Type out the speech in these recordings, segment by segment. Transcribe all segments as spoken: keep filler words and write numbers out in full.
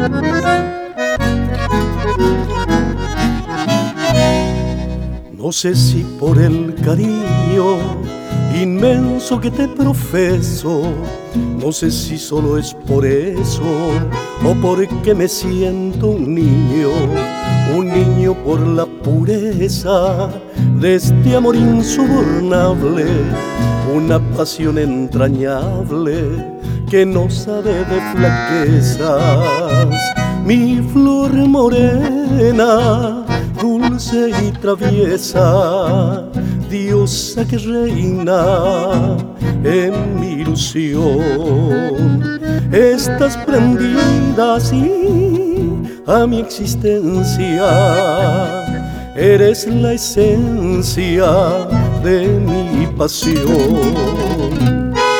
No sé si por el cariño inmenso que te profeso, no sé si solo es por eso o porque me siento un niño, un niño por la pureza de este amor insobornable, una pasión entrañable que no sabe de flaquezas. Mi flor morena, dulce y traviesa, diosa que reina en mi ilusión, estás prendida así a mi existencia, eres la esencia de mi pasión.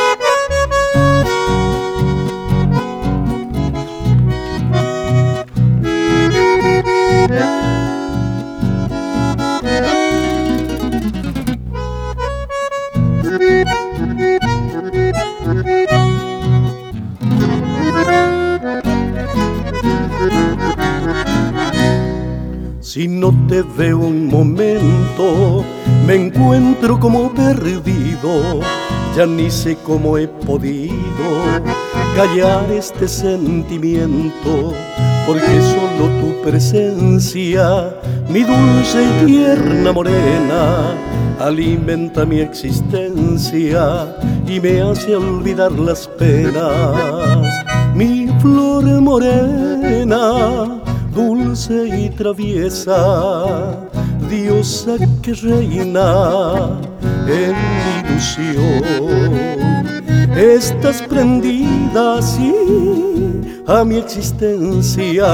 Si no te veo un momento, me encuentro como perdido, ya ni sé cómo he podido callar este sentimiento, porque solo tu presencia, mi dulce y tierna morena, alimenta mi existencia y me hace olvidar las penas. Mi flor morena, dulce y traviesa, diosa que reina en mi ilusión, estás prendida así a mi existencia,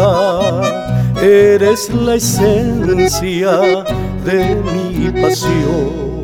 eres la esencia de mi pasión.